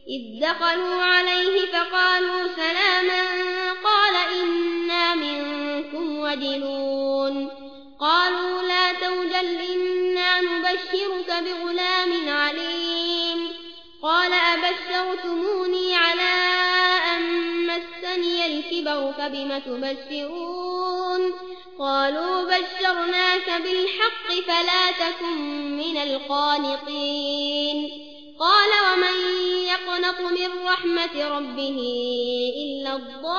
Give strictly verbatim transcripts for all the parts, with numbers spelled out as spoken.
إذ دخلوا عليه فقالوا سلاما قال إنا منكم وجلون قالوا لا توجل إنا نبشرك بغلام عليم قال أبشرتموني على أن مسني الكبر فبم تبشرون قالوا بشرناك بالحق فلا تكن من القانطين قال ومن يقنط من رحمة ربه إلا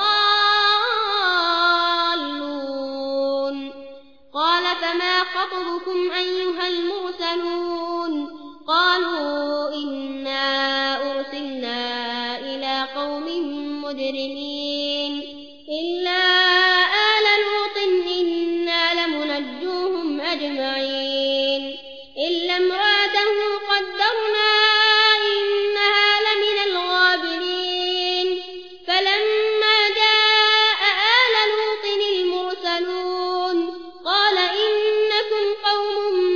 الضالون قال فما خطبكم أيها المرسلون قالوا إنا أرسلنا إلى قوم مجرمين إلا آل لوط إنا لمنجوهم أجمعين إلا امرأته قدرنا إنها لمن الغابرين فلما جاء آل لوط المرسلون قال إنكم قوم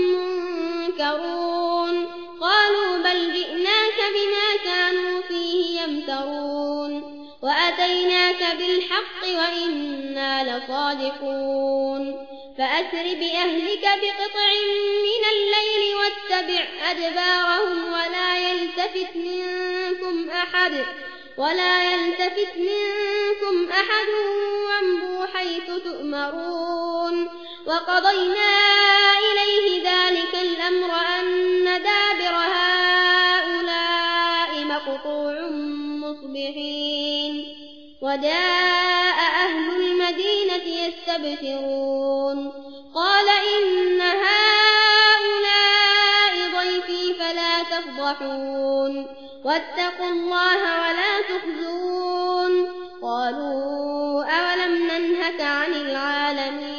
منكرون قالوا بل جئناك بما كانوا فيه يمترون وأتيناك بالحق وإنا لصادقون فأسر بأهلك بقطع من الليل واتبع أدبارهم ولا يلتفت منكم أحد ولا يلتفت منكم أحد وامضوا حيث تؤمرون وقضينا إليه ذلك الأمر أن دابر هؤلاء مقطوع مصبحين وجاء أهل المدينة يستبشرون قال إن هؤلاء ضيفي فلا تفضحون واتقوا الله ولا تخزون قالوا أولم ننهك عن العالمين